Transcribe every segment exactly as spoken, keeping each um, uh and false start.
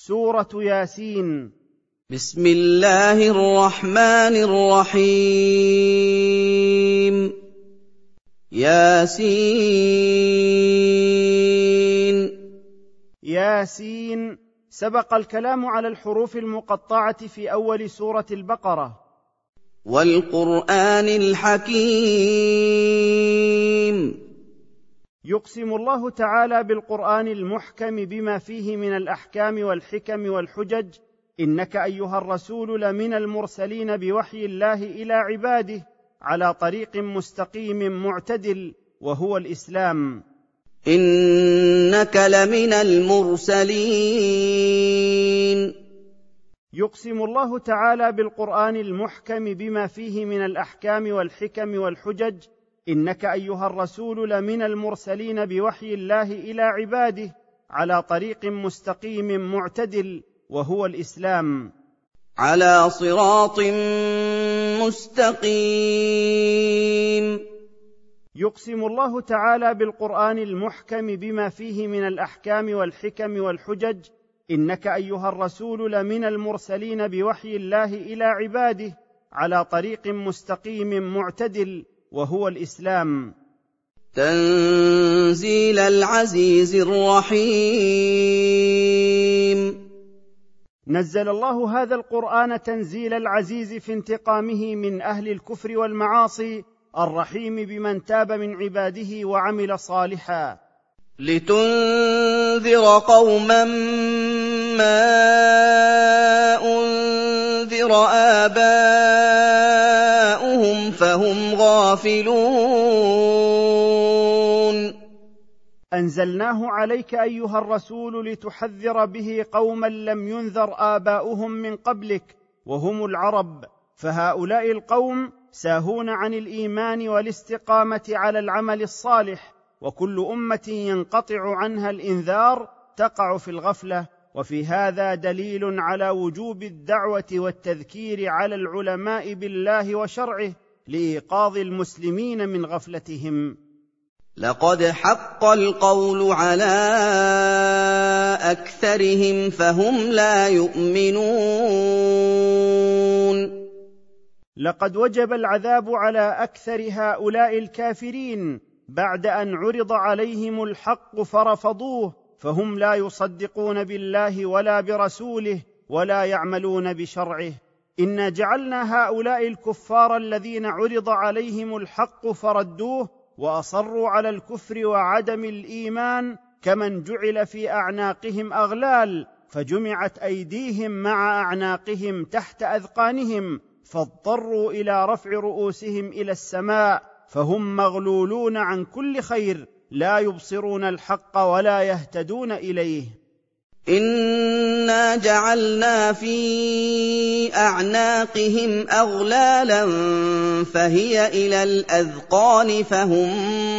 سورة ياسين. بسم الله الرحمن الرحيم. ياسين. ياسين. سبق الكلام على الحروف المقطعة في أول سورة البقرة. والقرآن الحكيم. يقسم الله تعالى بالقرآن المحكم بما فيه من الأحكام والحكم والحجج، إنك أيها الرسول لمن المرسلين بوحي الله إلى عباده على طريق مستقيم معتدل، وهو الإسلام. إنك لمن المرسلين. يقسم الله تعالى بالقرآن المحكم بما فيه من الأحكام والحكم والحجج، إنك أيها الرسول لمن المرسلين بوحي الله إلى عباده على طريق مستقيم معتدل، وهو الإسلام. على صراط مستقيم. يقسم الله تعالى بالقرآن المحكم بما فيه من الأحكام والحكم والحجج، إنك أيها الرسول لمن المرسلين بوحي الله إلى عباده على طريق مستقيم معتدل، وهو الإسلام. تنزيل العزيز الرحيم. نزل الله هذا القرآن تنزيل العزيز في انتقامه من أهل الكفر والمعاصي، الرحيم بمن تاب من عباده وعمل صالحا. لتنذر قوما ما أنذر آباؤهم فهم غافلون. أنزلناه عليك أيها الرسول لتحذر به قوما لم ينذر آباؤهم من قبلك، وهم العرب، فهؤلاء القوم ساهون عن الإيمان والاستقامة على العمل الصالح، وكل أمة ينقطع عنها الإنذار تقع في الغفلة. وفي هذا دليل على وجوب الدعوة والتذكير على العلماء بالله وشرعه لإيقاظ المسلمين من غفلتهم. لقد حق القول على أكثرهم فهم لا يؤمنون. لقد وجب العذاب على أكثر هؤلاء الكافرين بعد أن عرض عليهم الحق فرفضوه، فهم لا يصدقون بالله ولا برسوله ولا يعملون بشرعه. إنا جعلنا هؤلاء الكفار الذين عرض عليهم الحق فردوه وأصروا على الكفر وعدم الإيمان كمن جعل في أعناقهم أغلال فجمعت أيديهم مع أعناقهم تحت أذقانهم، فاضطروا إلى رفع رؤوسهم إلى السماء، فهم مغلولون عن كل خير، لا يبصرون الحق ولا يهتدون إليه. إنا جعلنا في أعناقهم أغلالا فهي إلى الأذقان فهم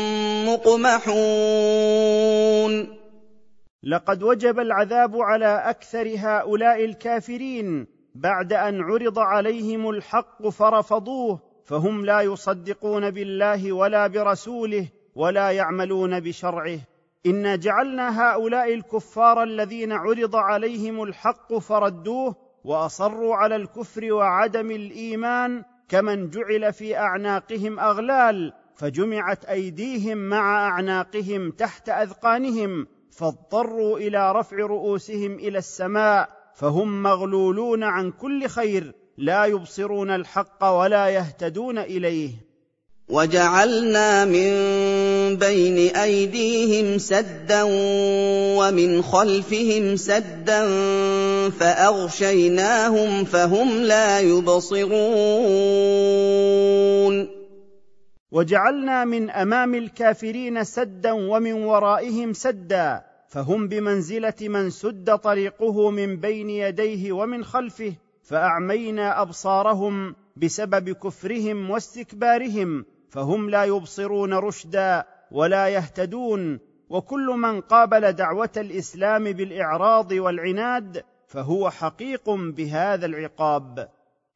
مقمحون. لقد وجب العذاب على أكثر هؤلاء الكافرين بعد أن عرض عليهم الحق فرفضوه، فهم لا يصدقون بالله ولا برسوله ولا يعملون بشرعه. إنا جعلنا هؤلاء الكفار الذين عرض عليهم الحق فردوه وأصروا على الكفر وعدم الإيمان كمن جعل في أعناقهم أغلال فجمعت أيديهم مع أعناقهم تحت أذقانهم، فاضطروا إلى رفع رؤوسهم إلى السماء، فهم مغلولون عن كل خير، لا يبصرون الحق ولا يهتدون إليه. وجعلنا من بين أيديهم سدا ومن خلفهم سدا فأغشيناهم فهم لا يبصرون. وجعلنا من أمام الكافرين سدا ومن ورائهم سدا، فهم بمنزلة من سد طريقه من بين يديه ومن خلفه، فأعمينا أبصارهم بسبب كفرهم واستكبارهم، فهم لا يبصرون رشدا ولا يهتدون. وكل من قابل دعوة الإسلام بالإعراض والعناد فهو حقيق بهذا العقاب.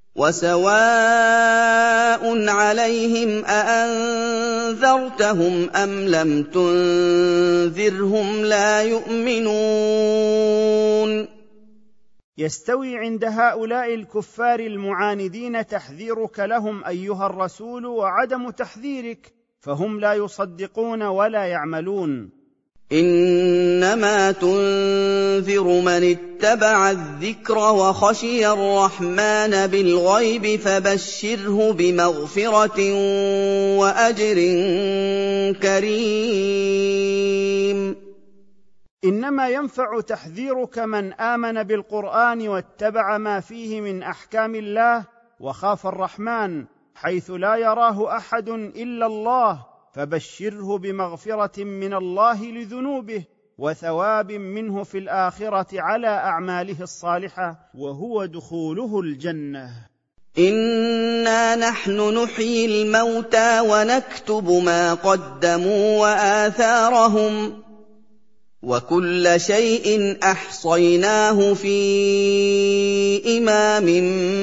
وسواء عليهم أأنذرتهم أم لم تنذرهم لا يؤمنون. يستوي عند هؤلاء الكفار المعاندين تحذيرك لهم ايها الرسول وعدم تحذيرك، فهم لا يصدقون ولا يعملون. إنما تنذر من اتبع الذكر وخشي الرحمن بالغيب فبشره بمغفرة وأجر كريم. إنما ينفع تحذيرك من آمن بالقرآن واتبع ما فيه من أحكام الله وخاف الرحمن حيث لا يراه أحد إلا الله، فبشره بمغفرة من الله لذنوبه وثواب منه في الآخرة على أعماله الصالحة، وهو دخوله الجنة. إنا نحن نحيي الموتى ونكتب ما قدموا وآثارهم وكل شيء أحصيناه في إمام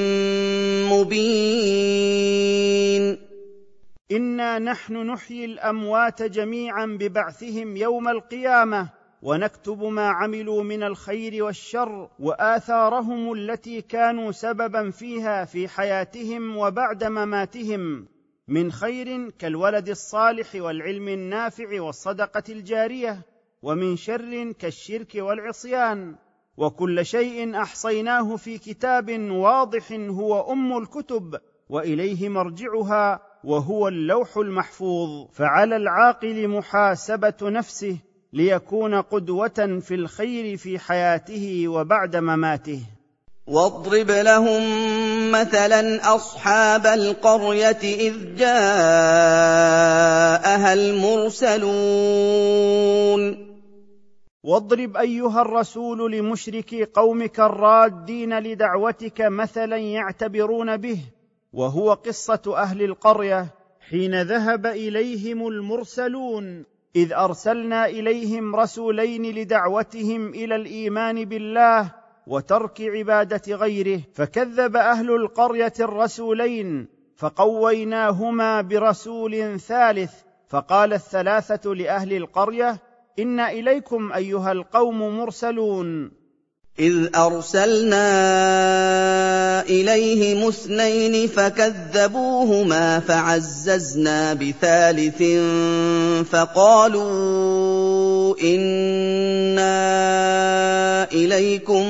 مبين. إنا نحن نحيي الأموات جميعا ببعثهم يوم القيامة ونكتب ما عملوا من الخير والشر وآثارهم التي كانوا سببا فيها في حياتهم وبعد مماتهم، من خير كالولد الصالح والعلم النافع والصدقة الجارية، ومن شر كالشرك والعصيان. وكل شيء أحصيناه في كتاب واضح هو أم الكتب وإليه مرجعها وهو اللوح المحفوظ. فعلى العاقل محاسبة نفسه ليكون قدوة في الخير في حياته وبعد مماته. واضرب لهم مثلا أصحاب القرية إذ جاءها المرسلون. واضرب أيها الرسول لمشركي قومك الرادين لدعوتك مثلا يعتبرون به، وهو قصة أهل القرية حين ذهب إليهم المرسلون، إذ أرسلنا إليهم رسولين لدعوتهم إلى الإيمان بالله وترك عبادة غيره، فكذب أهل القرية الرسولين فقويناهما برسول ثالث، فقال الثلاثة لأهل القرية: إن إليكم أيها القوم مرسلون. إذ أرسلنا إليهم اثنين فكذبوهما فعززنا بثالث فقالوا إنا إليكم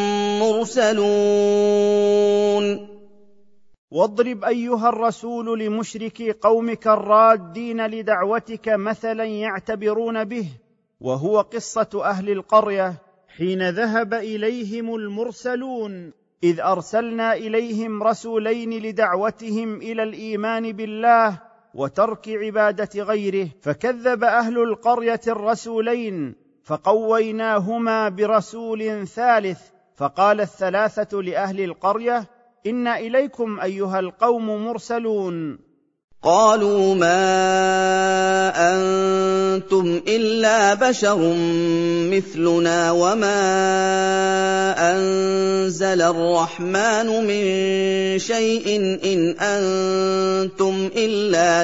مرسلون. واضرب أيها الرسول لمشركي قومك الرادين لدعوتك مثلا يعتبرون به، وهو قصة أهل القرية حين ذهب إليهم المرسلون، إذ أرسلنا إليهم رسولين لدعوتهم إلى الإيمان بالله وترك عبادة غيره، فكذب أهل القرية الرسولين فقويناهما برسول ثالث، فقال الثلاثة لأهل القرية: إن إليكم أيها القوم مرسلون. قالوا ما أنتم إلا بشر مثلنا وما أنزل الرحمن من شيء إن أنتم إلا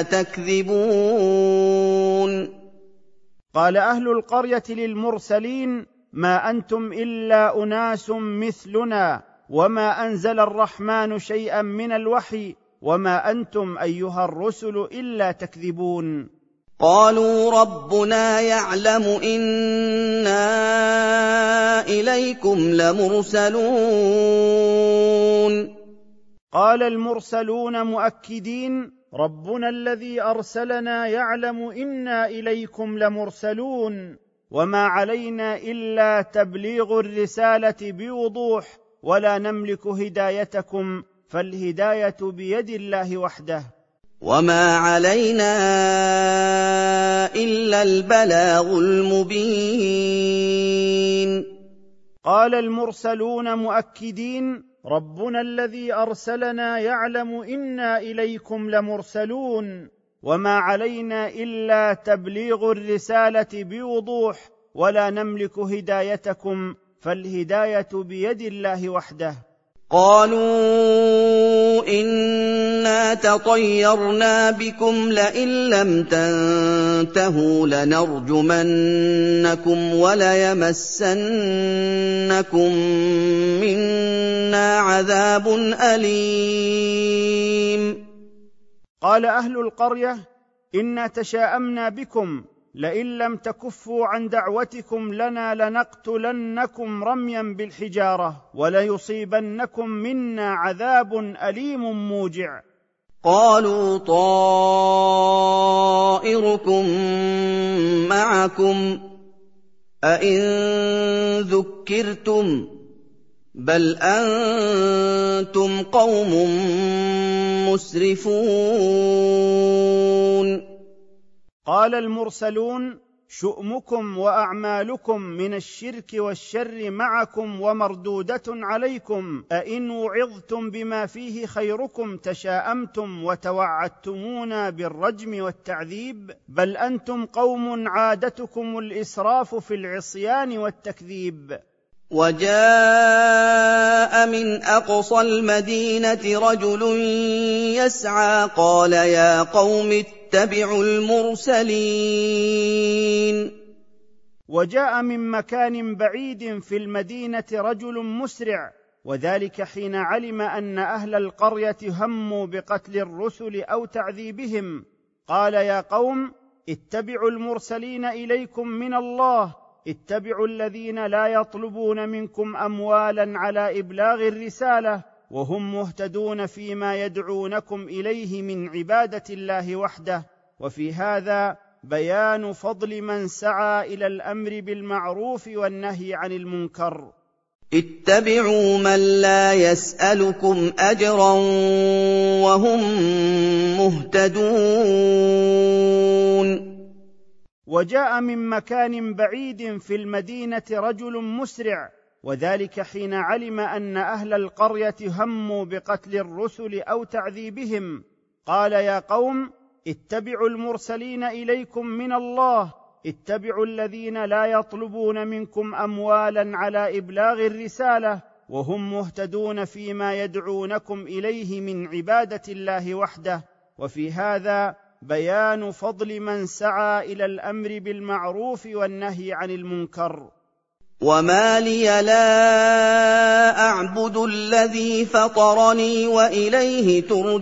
تكذبون. قال أهل القرية للمرسلين: ما أنتم إلا أناس مثلنا وما أنزل الرحمن شيئا من الوحي وما أنتم أيها الرسل إلا تكذبون. قالوا ربنا يعلم إنا إليكم لمرسلون. قال المرسلون مؤكدين: ربنا الذي أرسلنا يعلم إنا إليكم لمرسلون، وما علينا إلا تبليغ الرسالة بوضوح، ولا نملك هدايتكم، فالهداية بيد الله وحده. وما علينا إلا البلاغ المبين. قال المرسلون مؤكدين: ربنا الذي أرسلنا يعلم إنا إليكم لمرسلون، وما علينا إلا تبليغ الرسالة بوضوح، ولا نملك هدايتكم، فالهداية بيد الله وحده. قَالُوا إِنَّا تَطَيَّرْنَا بِكُمْ لَئِن لَّمْ تَنتَهُوا لَنَرْجُمَنَّكُمْ وَلَيَمَسَّنَّكُم مِّنَّا عَذَابٌ أَلِيمٌ قال أهل القرية: إنا تشاءمنا بكم، لئن لم تكفوا عن دعوتكم لنا لنقتلنكم رميا بالحجارة وليصيبنكم منا عذاب أليم موجع. قالوا طائركم معكم أئن ذكرتم بل أنتم قوم مسرفون. قال المرسلون: شؤمكم وأعمالكم من الشرك والشر معكم ومردودة عليكم، أئن وعظتم بما فيه خيركم تشاءمتم وتوعدتمونا بالرجم والتعذيب، بل أنتم قوم عادتكم الإسراف في العصيان والتكذيب. وجاء من أقصى المدينة رجل يسعى قال يا قوم اتبعوا المرسلين. وجاء من مكان بعيد في المدينة رجل مسرع، وذلك حين علم أن أهل القرية هموا بقتل الرسل أو تعذيبهم، قال يا قوم اتبعوا المرسلين إليكم من الله، اتبعوا الذين لا يطلبون منكم أموالا على إبلاغ الرسالة وهم مهتدون فيما يدعونكم إليه من عبادة الله وحده. وفي هذا بيان فضل من سعى إلى الأمر بالمعروف والنهي عن المنكر. اتبعوا من لا يسألكم أجرا وهم مهتدون. وجاء من مكان بعيد في المدينة رجل مسرع، وذلك حين علم أن أهل القرية هموا بقتل الرسل أو تعذيبهم، قال يا قوم اتبعوا المرسلين إليكم من الله، اتبعوا الذين لا يطلبون منكم أموالا على إبلاغ الرسالة وهم مهتدون فيما يدعونكم إليه من عبادة الله وحده. وفي هذا بيان فضل من سعى إلى الأمر بالمعروف والنهي عن المنكر. وما لي لا أعبد الذي فطرني وإليه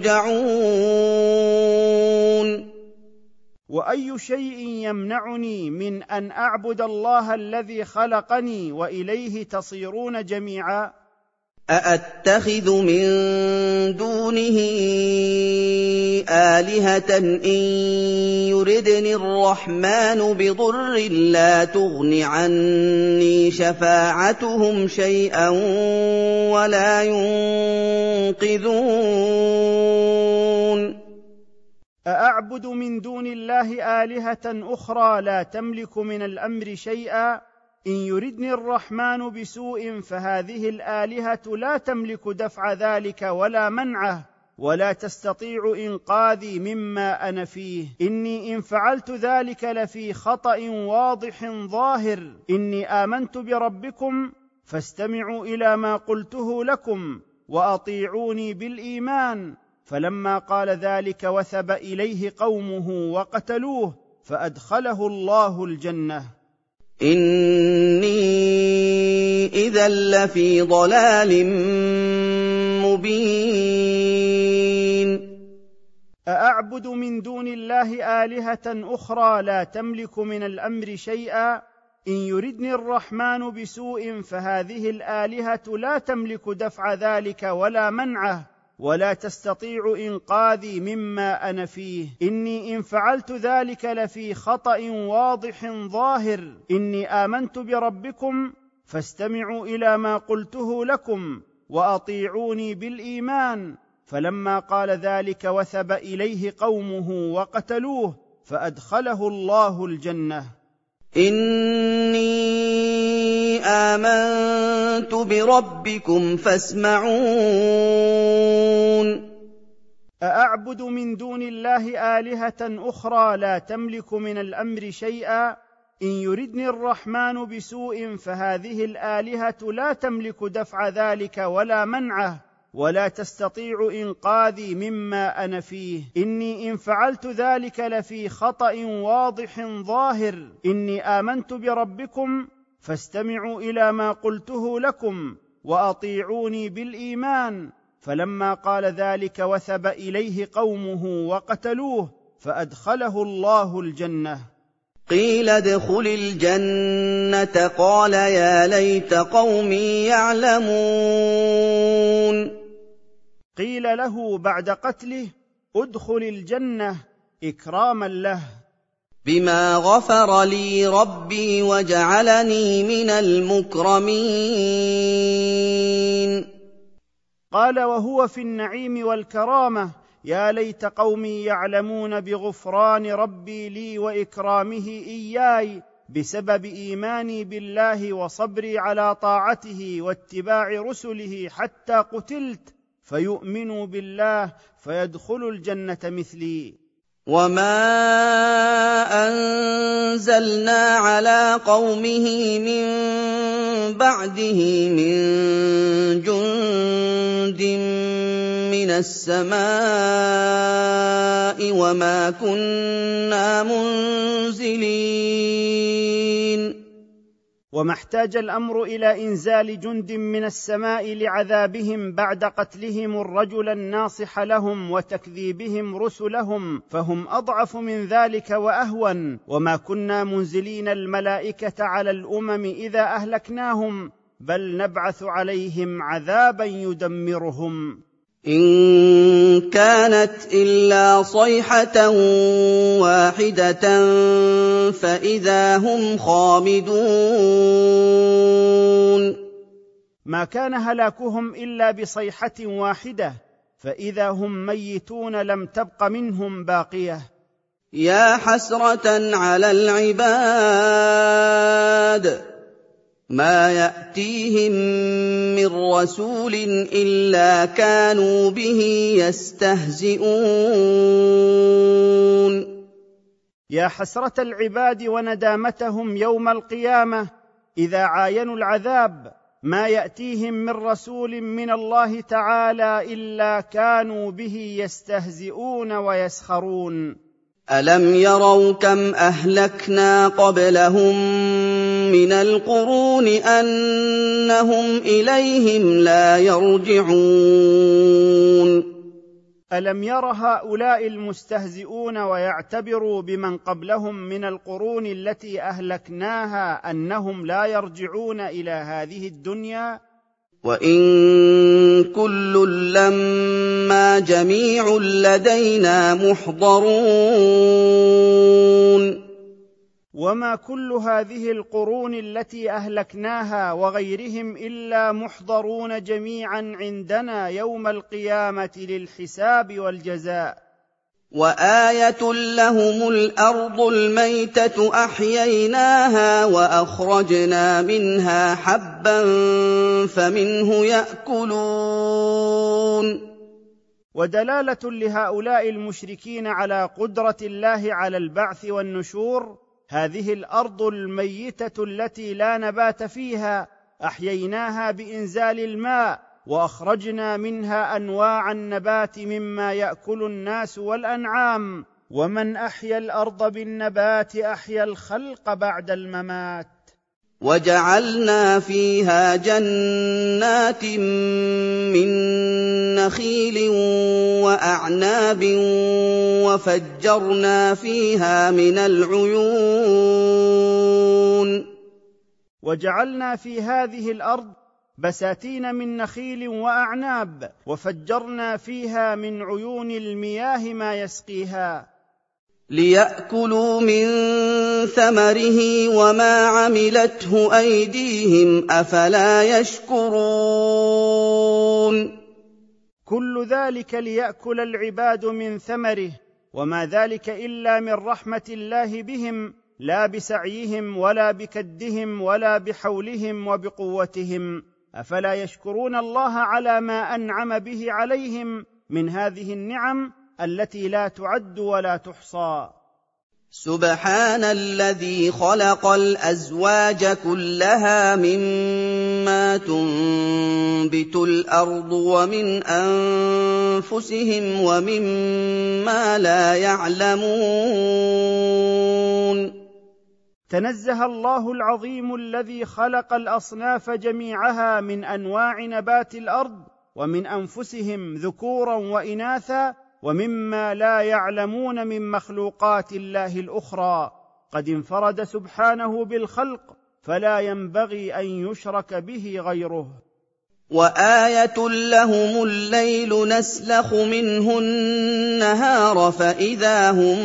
ترجعون. وأي شيء يمنعني من أن أعبد الله الذي خلقني وإليه تصيرون جميعا؟ أأتخذ من دونه آلهة إن يردني الرحمن بضر لا تغن عني شفاعتهم شيئا ولا ينقذون. أأعبد من دون الله آلهة أخرى لا تملك من الأمر شيئا؟ إن يردني الرحمن بسوء فهذه الآلهة لا تملك دفع ذلك ولا منعه، ولا تستطيع إنقاذي مما أنا فيه. إني إن فعلت ذلك لفي خطأ واضح ظاهر. إني آمنت بربكم فاستمعوا إلى ما قلته لكم وأطيعوني بالإيمان. فلما قال ذلك وثب إليه قومه وقتلوه فأدخله الله الجنة. إني إذا لفي ضلال مبين. أأعبد من دون الله آلهة أخرى لا تملك من الأمر شيئا؟ إن يردني الرحمن بسوء فهذه الآلهة لا تملك دفع ذلك ولا منعه، ولا تستطيع إنقاذي مما أنا فيه. إني إن فعلت ذلك لفي خطأ واضح ظاهر. إني آمنت بربكم فاستمعوا إلى ما قلته لكم وأطيعوني بالإيمان. فلما قال ذلك وثب إليه قومه وقتلوه فأدخله الله الجنة. إني آمنت بربكم فاسمعون. أأعبد من دون الله آلهة أخرى لا تملك من الأمر شيئا؟ إن يردني الرحمن بسوء فهذه الآلهة لا تملك دفع ذلك ولا منعه، ولا تستطيع إنقاذي مما أنا فيه. إني إن فعلت ذلك لفي خطأ واضح ظاهر. إني آمنت بربكم فاستمعوا إلى ما قلته لكم وأطيعوني بالإيمان. فلما قال ذلك وثب إليه قومه وقتلوه، فأدخله الله الجنة. قيل ادخل الجنة قال يا ليت قومي يعلمون. قيل له بعد قتله ادخل الجنة إكراما له. بما غفر لي ربي وجعلني من المكرمين. قال وهو في النعيم والكرامة يا ليت قومي يعلمون بغفران ربي لي وإكرامه إياي بسبب إيماني بالله وصبري على طاعته واتباع رسله حتى قتلت، فيؤمنوا بالله فيدخلوا الجنة مثلي. وما أنزلنا على قومه من بعده من جند من السماء وما كنا منزلين. وما احتاج الأمر إلى إنزال جند من السماء لعذابهم بعد قتلهم الرجل الناصح لهم وتكذيبهم رسلهم، فهم أضعف من ذلك وأهون. وما كنا منزلين الملائكة على الأمم إذا أهلكناهم، بل نبعث عليهم عذابا يدمرهم. إن كانت إلا صيحة واحدة فإذا هم خامدون. ما كان هلاكهم إلا بصيحة واحدة، فإذا هم ميتون لم تبق منهم باقية. يا حسرة على العباد ما يأتيهم من رسول إلا كانوا به يستهزئون. يا حسرة العباد وندامتهم يوم القيامة إذا عاينوا العذاب، ما يأتيهم من رسول من الله تعالى إلا كانوا به يستهزئون ويسخرون. ألم يروا كم أهلكنا قبلهم من القرون أنهم إليهم لا يرجعون. ألم ير هؤلاء المستهزئون ويعتبروا بمن قبلهم من القرون التي أهلكناها أنهم لا يرجعون إلى هذه الدنيا؟ وإن كل لما جميع لدينا محضرون. وما كل هذه القرون التي أهلكناها وغيرهم إلا محضرون جميعا عندنا يوم القيامة للحساب والجزاء. وآية لهم الأرض الميتة أحييناها وأخرجنا منها حبا فمنه يأكلون. ودلالة لهؤلاء المشركين على قدرة الله على البعث والنشور هذه الأرض الميتة التي لا نبات فيها أحييناها بإنزال الماء وأخرجنا منها أنواع النبات مما يأكل الناس والأنعام. ومن أحيا الأرض بالنبات أحيا الخلق بعد الممات. وجعلنا فيها جنات من نخيل وأعناب وفجرنا فيها من العيون. وجعلنا في هذه الأرض بساتين من نخيل وأعناب وفجرنا فيها من عيون المياه ما يسقيها. ليأكلوا من ثمره وما عملته أيديهم أفلا يشكرون. كل ذلك ليأكل العباد من ثمره، وما ذلك إلا من رحمة الله بهم، لا بسعيهم ولا بكدهم ولا بحولهم وبقوتهم. أفلا يشكرون الله على ما أنعم به عليهم من هذه النعم التي لا تعد ولا تحصى. سُبْحَانَ الَّذِي خَلَقَ الْأَزْوَاجَ كُلَّهَا مِمَّا تُنبِتُ الْأَرْضُ وَمِنْ أَنفُسِهِمْ وَمِمَّا لَا يَعْلَمُونَ. تنزه الله العظيم الذي خلق الأصناف جميعها من أنواع نبات الأرض ومن أنفسهم ذكورا وإناثا ومما لا يعلمون من مخلوقات الله الأخرى. قد انفرد سبحانه بالخلق فلا ينبغي أن يشرك به غيره. وآية لهم الليل نسلخ منه النهار فإذا هم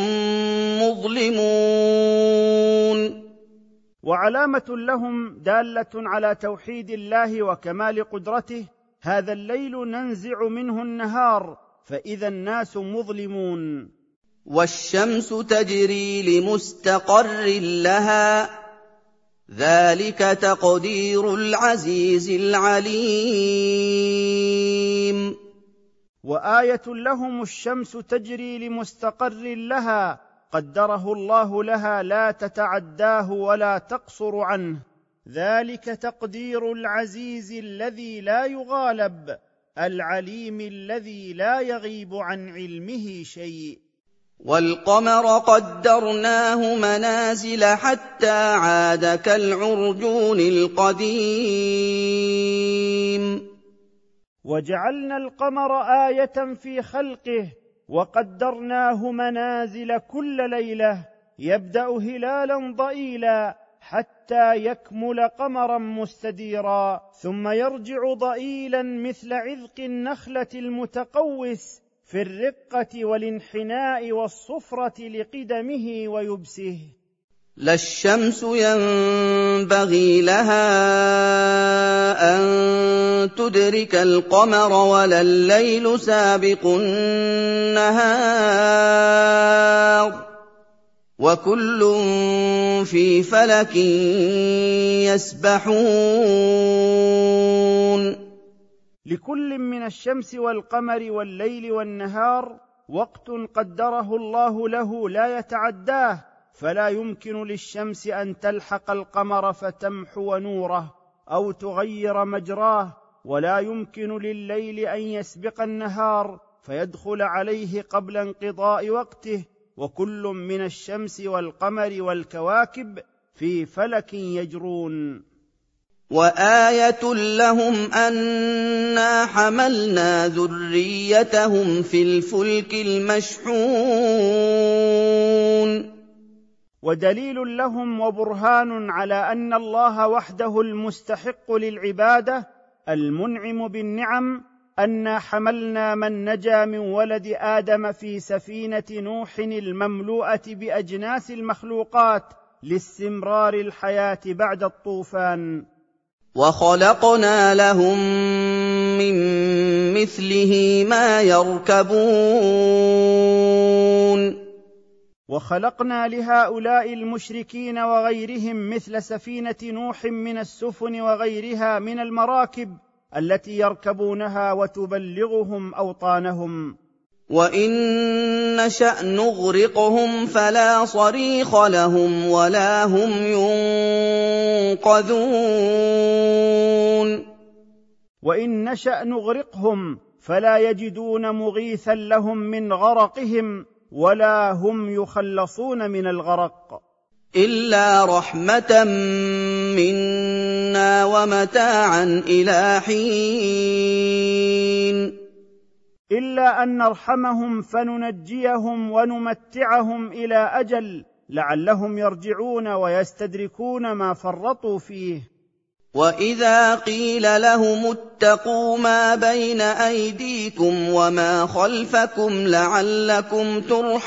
مظلمون. وعلامة لهم دالة على توحيد الله وكمال قدرته، هذا الليل ننزع منه النهار فإذا الناس مظلمون. والشمس تجري لمستقر لها ذلك تقدير العزيز العليم. وآية لهم الشمس تجري لمستقر لها قدره الله لها لا تتعداه ولا تقصر عنه، ذلك تقدير العزيز الذي لا يغالب العليم الذي لا يغيب عن علمه شيء. والقمر قدرناه منازل حتى عاد كالعرجون القديم. وجعلنا القمر آية في خلقه وقدرناه منازل كل ليلة، يبدأ هلالا ضئيلا حتى يكمل قمرا مستديرا، ثم يرجع ضئيلا مثل عذق النخلة المتقوس في الرقة والانحناء والصفرة لقدمه ويبسه. لا الشمس ينبغي لها أن تدرك القمر ولا الليل سابق النهار وكل في فلك يسبحون. لكل من الشمس والقمر والليل والنهار وقت قدره الله له لا يتعداه، فلا يمكن للشمس أن تلحق القمر فتمحو نوره أو تغير مجراه، ولا يمكن لليل أن يسبق النهار فيدخل عليه قبل انقضاء وقته، وكل من الشمس والقمر والكواكب في فلك يجرون. وآية لهم أنا حملنا ذريتهم في الفلك المشحون. ودليل لهم وبرهان على أن الله وحده المستحق للعبادة المنعم بالنعم أنا حملنا من نجا من ولد آدم في سفينة نوح المملوءة بأجناس المخلوقات لاستمرار الحياة بعد الطوفان. وخلقنا لهم من مثله ما يركبون. وخلقنا لهؤلاء المشركين وغيرهم مثل سفينة نوح من السفن وغيرها من المراكب التي يركبونها وتبلغهم أوطانهم. وإن نشأ نغرقهم فلا صريخ لهم ولا هم ينقذون. وإن نشأ نغرقهم فلا يجدون مغيثا لهم من غرقهم ولا هم يخلصون من الغرق. إلا رحمة منا ومتاعا إلى حين. إلا أن نرحمهم فننجيهم ونمتعهم إلى أجل لعلهم يرجعون ويستدركون ما فرطوا فيه. وإذا قيل لهم اتقوا ما بين أيديكم وما خلفكم لعلكم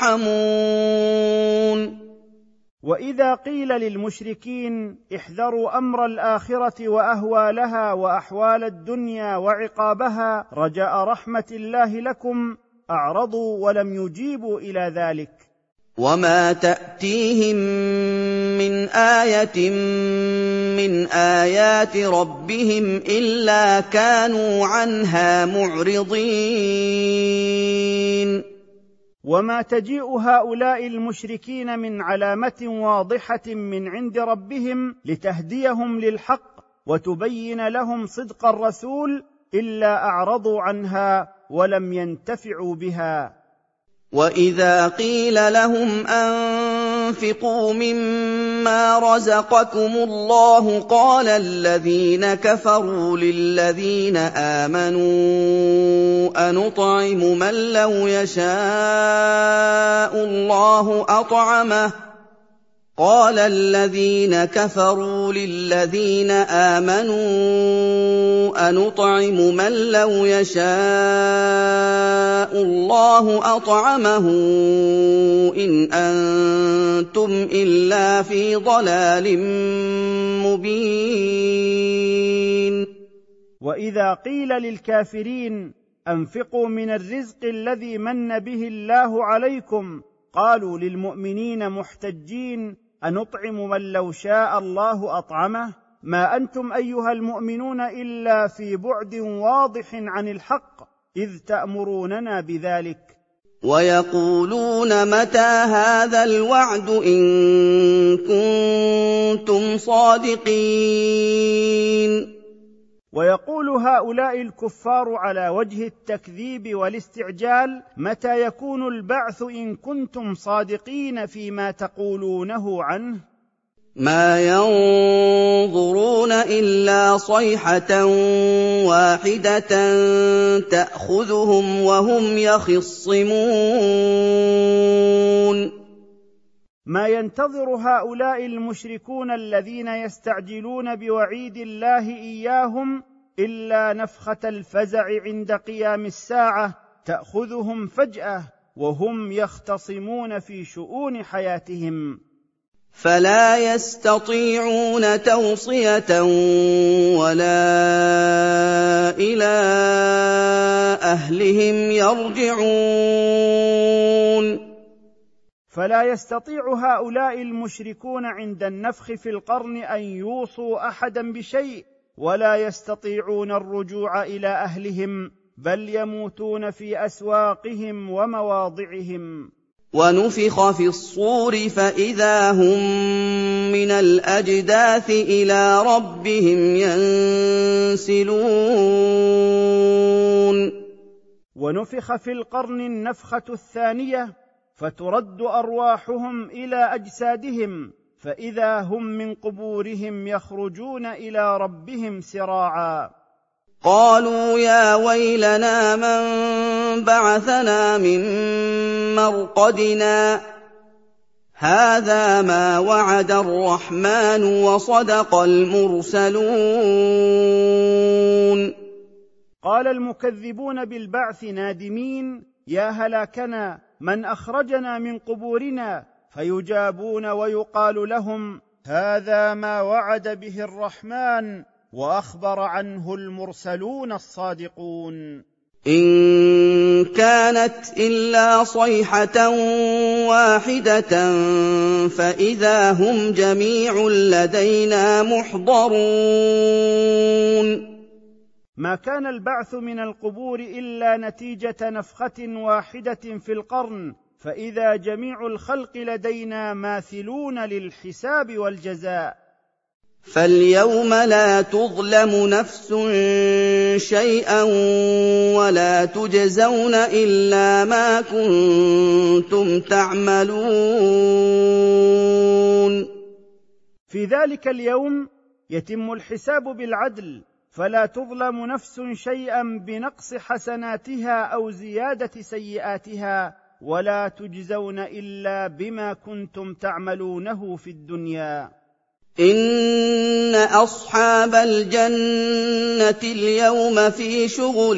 ترحمون. وإذا قيل للمشركين احذروا أمر الآخرة وأهوالها وأحوال الدنيا وعقابها رجاء رحمة الله لكم أعرضوا ولم يجيبوا إلى ذلك. وما تأتيهم من آية من آيات ربهم إلا كانوا عنها معرضين. وما تجيء هؤلاء المشركين من علامة واضحة من عند ربهم لتهديهم للحق وتبين لهم صدق الرسول إلا أعرضوا عنها ولم ينتفعوا بها. وإذا قيل لهم أنفقوا مما رزقكم الله قال الذين كفروا للذين آمنوا أنطعم من لو يشاء الله أطعمه قال الذين كفروا للذين آمنوا أنطعم من لو يشاء الله أطعمه إن أنتم إلا في ضلال مبين. وإذا قيل للكافرين أنفقوا من الرزق الذي من به الله عليكم قالوا للمؤمنين محتجين أنطعم من لو شاء الله أطعمه ما أنتم أيها المؤمنون إلا في بعد واضح عن الحق إذ تأمروننا بذلك. ويقولون متى هذا الوعد إن كنتم صادقين. ويقول هؤلاء الكفار على وجه التكذيب والاستعجال متى يكون البعث إن كنتم صادقين فيما تقولونه عنه. ما ينظرون إلا صيحة واحدة تأخذهم وهم يخصمون. ما ينتظر هؤلاء المشركون الذين يستعجلون بوعيد الله إياهم إلا نفخة الفزع عند قيام الساعة تأخذهم فجأة وهم يختصمون في شؤون حياتهم. فلا يستطيعون توصية ولا إلى أهلهم يرجعون. فلا يستطيع هؤلاء المشركون عند النفخ في القرن أن يوصوا أحدا بشيء ولا يستطيعون الرجوع إلى أهلهم بل يموتون في أسواقهم ومواضعهم. ونفخ في الصور فإذا هم من الأجداث إلى ربهم ينسلون. ونفخ في القرن النفخة الثانية فترد أرواحهم إلى أجسادهم فإذا هم من قبورهم يخرجون إلى ربهم سراعا. قالوا يا ويلنا من بعثنا من مرقدنا هذا ما وعد الرحمن وصدق المرسلون. قال المكذبون بالبعث نادمين يا هلاكنا من أخرجنا من قبورنا فيجابون ويقال لهم هذا ما وعد به الرحمن وأخبر عنه المرسلون الصادقون. إن كانت إلا صيحة واحدة فإذا هم جميع لدينا محضرون. ما كان البعث من القبور إلا نتيجة نفخة واحدة في القرن فإذا جميع الخلق لدينا ماثلون للحساب والجزاء. فاليوم لا تظلم نفس شيئا ولا تجزون إلا ما كنتم تعملون. في ذلك اليوم يتم الحساب بالعدل فلا تظلم نفس شيئا بنقص حسناتها أو زيادة سيئاتها ولا تجزون إلا بما كنتم تعملونه في الدنيا. إن أصحاب الجنة اليوم في شغل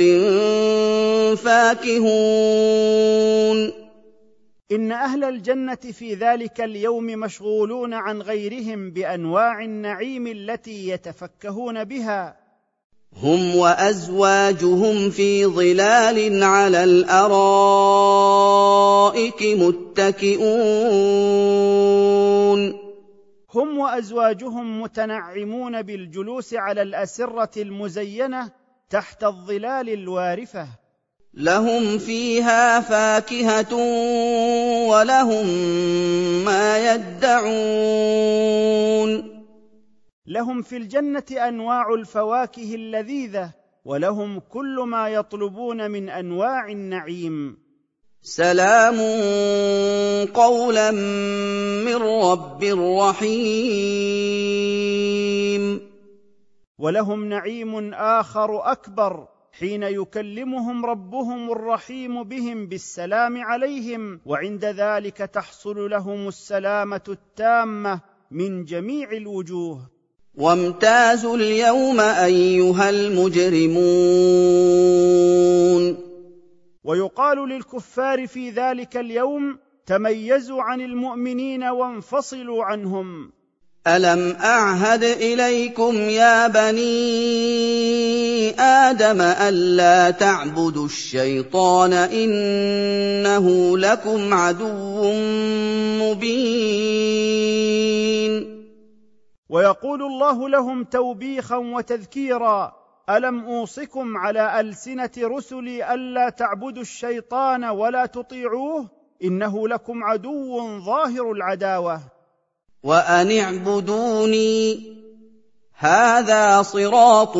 فاكهون. إن أهل الجنة في ذلك اليوم مشغولون عن غيرهم بأنواع النعيم التي يتفكهون بها. هم وأزواجهم في ظلال على الأرائك متكئون. هم وأزواجهم متنعمون بالجلوس على الأسرة المزينة تحت الظلال الوارفة. لهم فيها فاكهة ولهم ما يدعون. لهم في الجنة أنواع الفواكه اللذيذة، ولهم كل ما يطلبون من أنواع النعيم. سلام قولا من رب رحيم. ولهم نعيم آخر أكبر حين يكلمهم ربهم الرحيم بهم بالسلام عليهم، وعند ذلك تحصل لهم السلامة التامة من جميع الوجوه. وامتازوا اليوم أيها المجرمون. ويقال للكفار في ذلك اليوم: تميزوا عن المؤمنين وانفصلوا عنهم. ألم أعهد إليكم يا بني آدم ألا تعبدوا الشيطان إنه لكم عدو مبين. ويقول الله لهم توبيخا وتذكيرا: ألم أوصكم على ألسنة رسلي ألا تعبدوا الشيطان ولا تطيعوه إنه لكم عدو ظاهر العداوة. وأن اعبدوني هذا صراط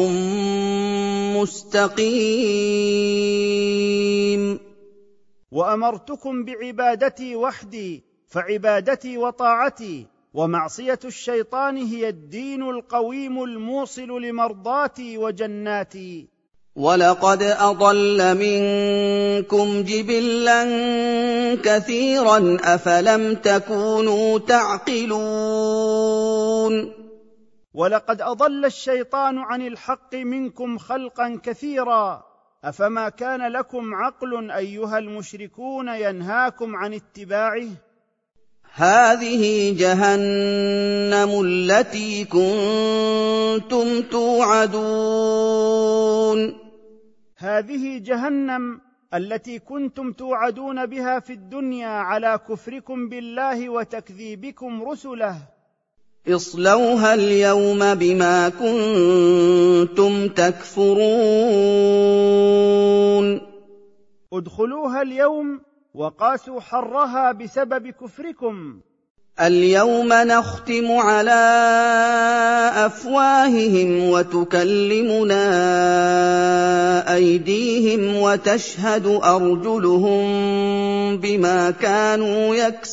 مستقيم. وأمرتكم بعبادتي وحدي، فعبادتي وطاعتي ومعصية الشيطان هي الدين القويم الموصل لمرضاتي وجناتي. ولقد أضل منكم جبلا كثيرا أفلم تكونوا تعقلون. ولقد أضل الشيطان عن الحق منكم خلقا كثيرا، أفما كان لكم عقل أيها المشركون ينهاكم عن اتباعه؟ هذه جهنم التي كنتم توعدون. هذه جهنم التي كنتم توعدون بها في الدنيا على كفركم بالله وتكذيبكم رسله. اصلوها اليوم بما كنتم تكفرون. ادخلوها اليوم وقاسوا حرها بسبب كفركم. اليوم نختم على أفواههم وتكلمنا أيديهم وتشهد أرجلهم بما كانوا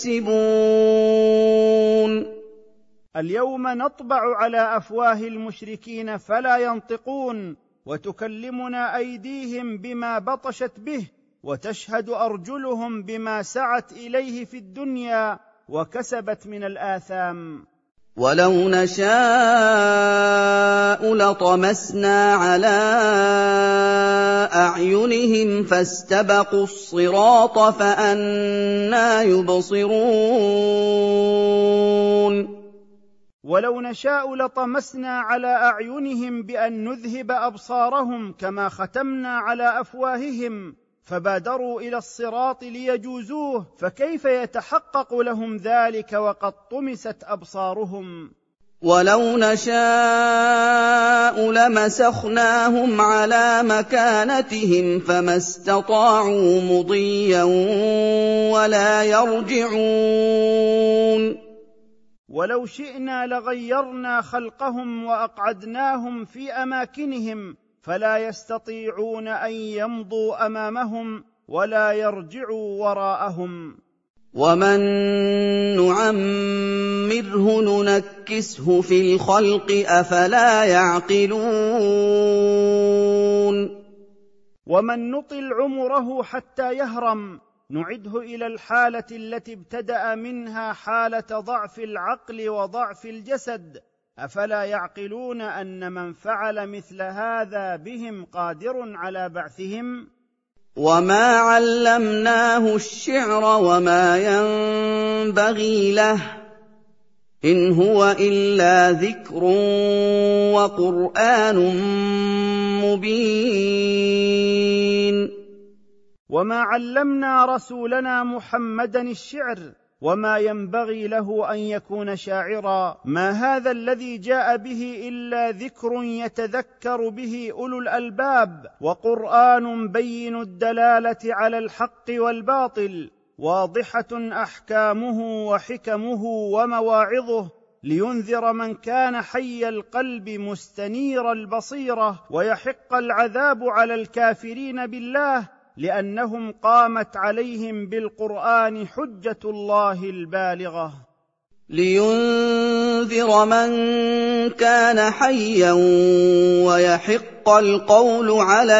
يكسبون. اليوم نطبع على أفواه المشركين فلا ينطقون، وتكلمنا أيديهم بما بطشت به، وتشهد أرجلهم بما سعت إليه في الدنيا وكسبت من الآثام. ولو نشاء لطمسنا على أعينهم فاستبقوا الصراط فأنى يبصرون. ولو نشاء لطمسنا على أعينهم بأن نذهب أبصارهم كما ختمنا على أفواههم، فبادروا إلى الصراط ليجوزوه، فكيف يتحقق لهم ذلك وقد طمست أبصارهم؟ ولو نشاء لمسخناهم على مكانتهم فما استطاعوا مضيا ولا يرجعون. ولو شئنا لغيرنا خلقهم وأقعدناهم في أماكنهم فلا يستطيعون أن يمضوا أمامهم ولا يرجعوا وراءهم. ومن نعمره ننكسه في الخلق أفلا يعقلون. ومن نطل عمره حتى يهرم نعده إلى الحالة التي ابتدأ منها، حالة ضعف العقل وضعف الجسد، أفلا يعقلون أن من فعل مثل هذا بهم قادر على بعثهم؟ وما علمناه الشعر وما ينبغي له إن هو إلا ذكر وقرآن مبين. وما علمنا رسولنا محمدا الشعر وما ينبغي له أن يكون شاعرا. ما هذا الذي جاء به إلا ذكر يتذكر به أولو الألباب، وقرآن بين الدلالة على الحق والباطل، واضحة أحكامه وحكمه ومواعظه، لينذر من كان حي القلب مستنير البصيرة، ويحق العذاب على الكافرين بالله، لأنهم قامت عليهم بالقرآن حجة الله البالغة. لينذر من كان حيا ويحق القول على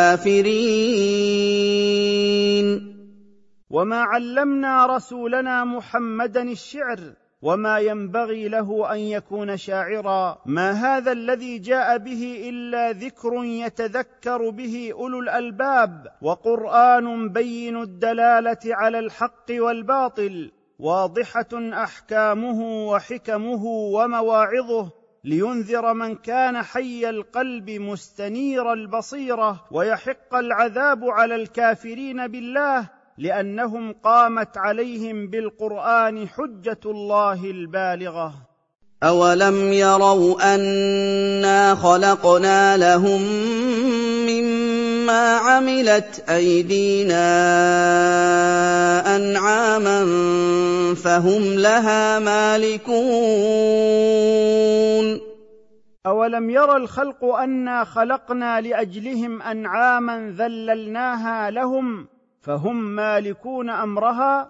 الكافرين. وما علمنا رسولنا محمدا الشعر، وما ينبغي له أن يكون شاعرا. ما هذا الذي جاء به إلا ذكر يتذكر به أولو الألباب، وقرآن بين الدلالة على الحق والباطل، واضحة أحكامه وحكمه ومواعظه، لينذر من كان حي القلب مستنير البصيرة، ويحق العذاب على الكافرين بالله، لأنهم قامت عليهم بالقرآن حجة الله البالغة. أولم يروا أنا خلقنا لهم مما عملت أيدينا أنعاما فهم لها مالكون. أولم يرى الخلق أنا خلقنا لأجلهم أنعاما ذللناها لهم فهم مالكون أمرها.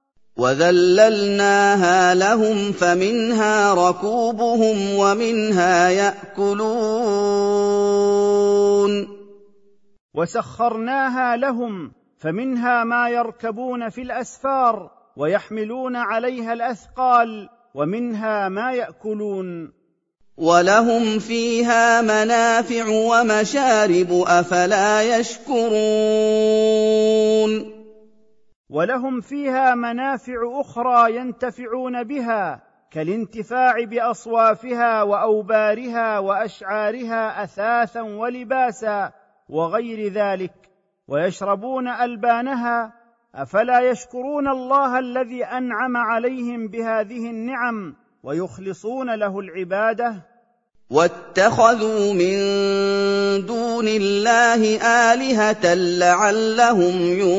وذللناها لهم فمنها ركوبهم ومنها يأكلون. وسخرناها لهم فمنها ما يركبون في الأسفار ويحملون عليها الأثقال، ومنها ما يأكلون. ولهم فيها منافع ومشارب أفلا يشكرون. ولهم فيها منافع أخرى ينتفعون بها، كالانتفاع بأصوافها وأوبارها وأشعارها أثاثا ولباسا وغير ذلك، ويشربون ألبانها. أفلا يشكرون الله الذي أنعم عليهم بهذه النعم ويخلصون له العبادة؟ واتخذوا من دون الله آلهة لعلهم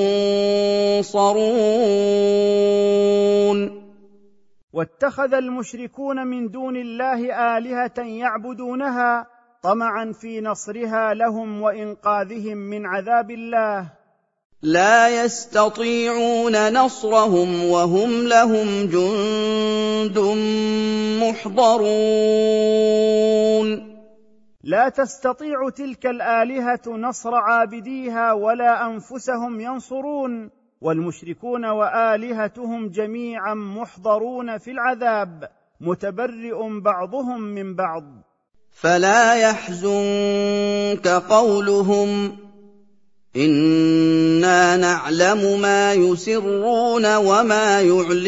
ينصرون. واتخذ المشركون من دون الله آلهة يعبدونها طمعا في نصرها لهم وإنقاذهم من عذاب الله. لا يستطيعون نصرهم وهم لهم جند محضرون. لا تستطيع تلك الآلهة نصر عابديها ولا أنفسهم ينصرون، والمشركون وآلهتهم جميعا محضرون في العذاب، متبرئ بعضهم من بعض. فلا يحزنك قولهم إنا نعلم ما يسرون وما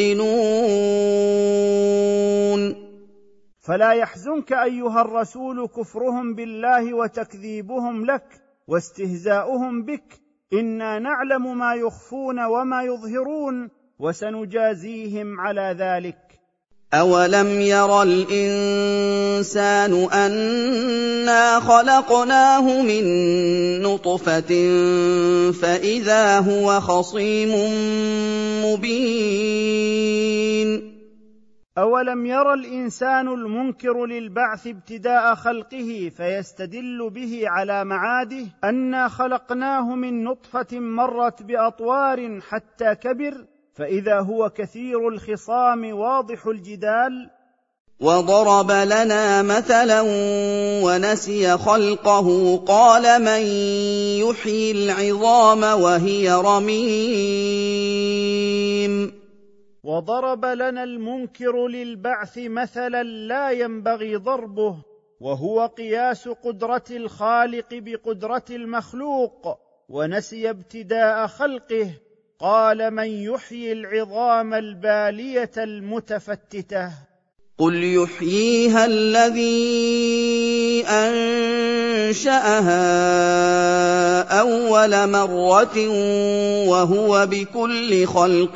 يعلنون. فلا يحزنك أيها الرسول كفرهم بالله وتكذيبهم لك واستهزاؤهم بك، إنا نعلم ما يخفون وما يظهرون، وسنجازيهم على ذلك. أولم ير الإنسان أنا خلقناه من نطفة فإذا هو خصيم مبين. أولم ير الإنسان المنكر للبعث ابتداء خلقه فيستدل به على معاده أنا خلقناه من نطفة مرت بأطوار حتى كبر، فإذا هو كثير الخصام واضح الجدال. وضرب لنا مثلا ونسي خلقه قال من يحيي العظام وهي رميم. وضرب لنا المنكر للبعث مثلا لا ينبغي ضربه، وهو قياس قدرة الخالق بقدرة المخلوق، ونسي ابتداء خلقه قال من يحيي العظام البالية المتفتتة. قل يحييها الذي أنشأها أَوَّلَ مَرَّةٍ وَهُوَ بِكُلِّ خَلْقٍ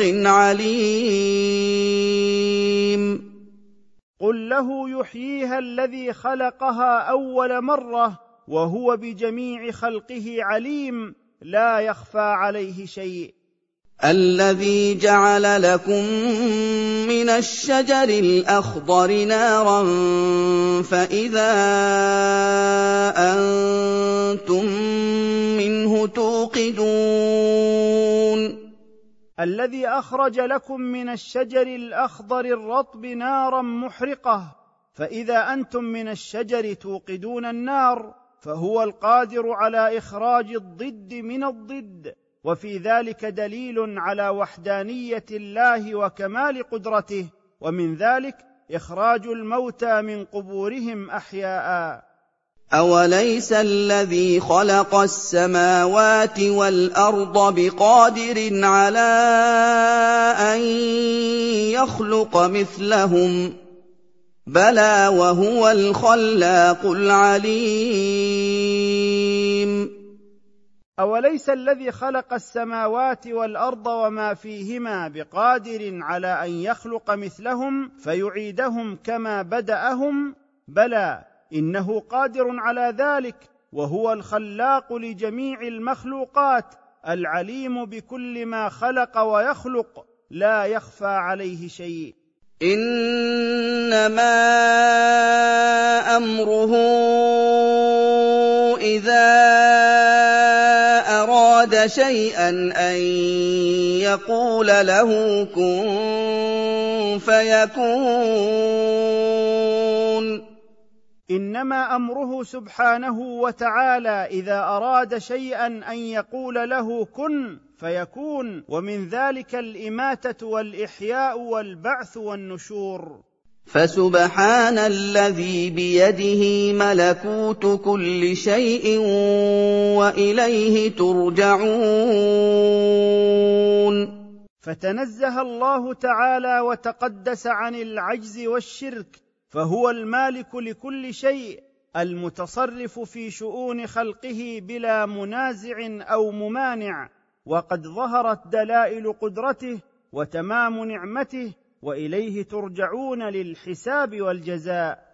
عَلِيمٌ قل له يحييها الذي خلقها أول مرة وهو بجميع خلقه عليم لا يخفى عليه شيء. الذي جعل لكم من الشجر الأخضر نارا فإذا أنتم منه توقدون. الذي أخرج لكم من الشجر الأخضر الرطب نارا محرقة فإذا أنتم من الشجر توقدون النار فهو القادر على إخراج الضد من الضد، وفي ذلك دليل على وحدانية الله وكمال قدرته، ومن ذلك إخراج الموتى من قبورهم أحياء. أوليس الذي خلق السماوات والأرض بقادر على أن يخلق مثلهم بلى وهو الخلاق العليم. أوليس الذي خلق السماوات والأرض وما فيهما بقادر على أن يخلق مثلهم فيعيدهم كما بدأهم؟ بلى إنه قادر على ذلك، وهو الخلاق لجميع المخلوقات العليم بكل ما خلق ويخلق لا يخفى عليه شيء. إنما أمره إذا أراد شيئا أن يقول له كن فيكون. إنما أمره سبحانه وتعالى إذا أراد شيئا أن يقول له كن فيكون، ومن ذلك الإماتة والإحياء والبعث والنشور. فسبحان الذي بيده ملكوت كل شيء وإليه ترجعون. فتنزه الله تعالى وتقدس عن العجز والشرك، فهو المالك لكل شيء المتصرف في شؤون خلقه بلا منازع أو ممانع، وقد ظهرت دلائل قدرته وتمام نعمته، وإليه ترجعون للحساب والجزاء.